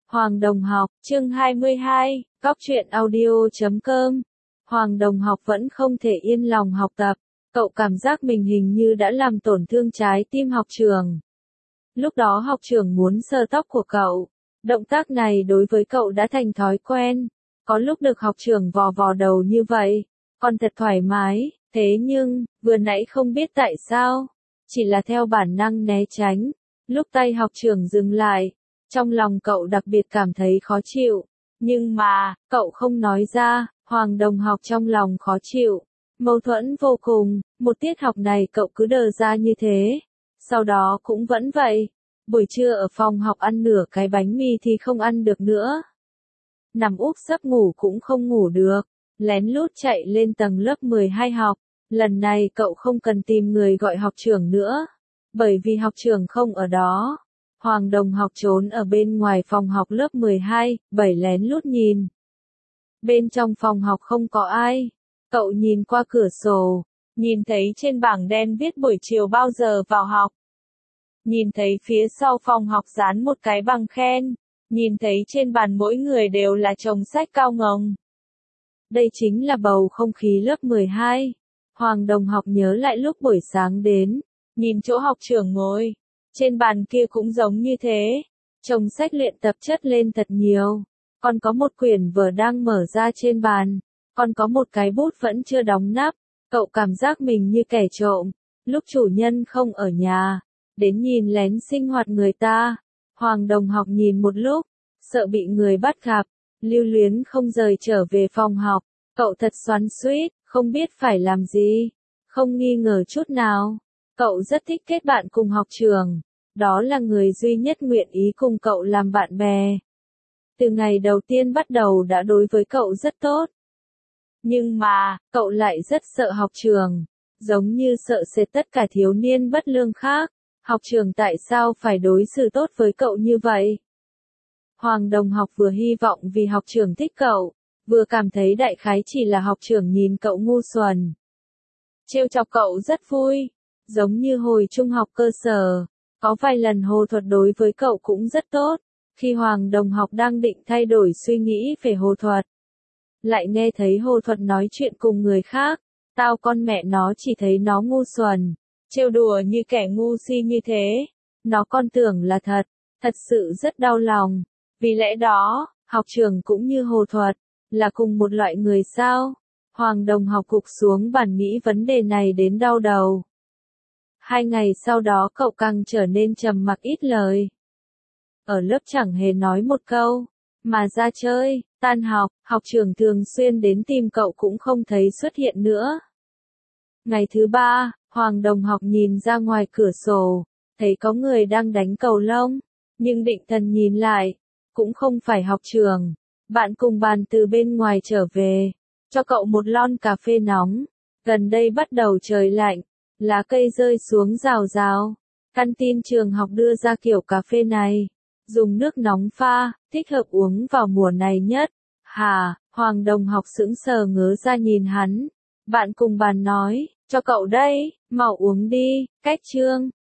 Hoàng Đồng học, chương 22, Cóc truyện audio.com. Hoàng Đồng học vẫn không thể yên lòng học tập, cậu cảm giác mình hình như đã làm tổn thương trái tim học trưởng. Lúc đó học trưởng muốn sờ tóc của cậu, động tác này đối với cậu đã thành thói quen, có lúc được học trưởng vò vò đầu như vậy, còn thật thoải mái, thế nhưng, vừa nãy không biết tại sao, chỉ là theo bản năng né tránh, lúc tay học trưởng dừng lại. Trong lòng cậu đặc biệt cảm thấy khó chịu, nhưng mà, cậu không nói ra, Hoàng Đồng học trong lòng khó chịu, mâu thuẫn vô cùng, một tiết học này cậu cứ đờ ra như thế, sau đó cũng vẫn vậy, buổi trưa ở phòng học ăn nửa cái bánh mì thì không ăn được nữa. Nằm úp sấp ngủ cũng không ngủ được, lén lút chạy lên tầng lớp 12 học, lần này cậu không cần tìm người gọi học trưởng nữa, bởi vì học trưởng không ở đó. Hoàng Đồng học trốn ở bên ngoài phòng học lớp 12, lén lút nhìn. Bên trong phòng học không có ai. Cậu nhìn qua cửa sổ, nhìn thấy trên bảng đen viết buổi chiều bao giờ vào học. Nhìn thấy phía sau phòng học dán một cái bằng khen. Nhìn thấy trên bàn mỗi người đều là chồng sách cao ngồng. Đây chính là bầu không khí lớp 12. Hoàng Đồng học nhớ lại lúc buổi sáng đến, nhìn chỗ học trưởng ngồi. Trên bàn kia cũng giống như thế, chồng sách luyện tập chất lên thật nhiều, còn có một quyển vở đang mở ra trên bàn, còn có một cái bút vẫn chưa đóng nắp, cậu cảm giác mình như kẻ trộm, lúc chủ nhân không ở nhà, đến nhìn lén sinh hoạt người ta. Hoàng Đồng học nhìn một lúc, sợ bị người bắt gặp, lưu luyến không rời trở về phòng học, cậu thật xoắn xuýt, không biết phải làm gì, không nghi ngờ chút nào. Cậu rất thích kết bạn cùng học trưởng, đó là người duy nhất nguyện ý cùng cậu làm bạn bè. Từ ngày đầu tiên bắt đầu đã đối với cậu rất tốt. Nhưng mà, cậu lại rất sợ học trưởng, giống như sợ sệt tất cả thiếu niên bất lương khác. Học trưởng tại sao phải đối xử tốt với cậu như vậy? Hoàng Đồng học vừa hy vọng vì học trưởng thích cậu, vừa cảm thấy đại khái chỉ là học trưởng nhìn cậu ngu xuẩn. Trêu chọc cậu rất vui. Giống như hồi trung học cơ sở, có vài lần hồ thuật đối với cậu cũng rất tốt, khi Hoàng Đồng học đang định thay đổi suy nghĩ về hồ thuật. Lại nghe thấy hồ thuật nói chuyện cùng người khác, tao con mẹ nó chỉ thấy nó ngu xuẩn, trêu đùa như kẻ ngu si như thế, nó con tưởng là thật, thật sự rất đau lòng, vì lẽ đó, học trưởng cũng như hồ thuật, là cùng một loại người sao? Hoàng Đồng học gục xuống bàn nghĩ vấn đề này đến đau đầu. 2 ngày sau đó cậu càng trở nên trầm mặc ít lời. Ở lớp chẳng hề nói một câu, mà ra chơi, tan học, học trưởng thường xuyên đến tìm cậu cũng không thấy xuất hiện nữa. Ngày thứ 3, Hoàng Đồng học nhìn ra ngoài cửa sổ, thấy có người đang đánh cầu lông, nhưng định thần nhìn lại, cũng không phải học trưởng. Bạn cùng bàn từ bên ngoài trở về, cho cậu một lon cà phê nóng, gần đây bắt đầu trời lạnh. Lá cây rơi xuống rào rào. Canteen trường học đưa ra kiểu cà phê này. Dùng nước nóng pha, thích hợp uống vào mùa này nhất. Hà, Hoàng Đồng học sững sờ ngớ ra nhìn hắn. Bạn cùng bàn nói, cho cậu đây, mau uống đi, cách chương.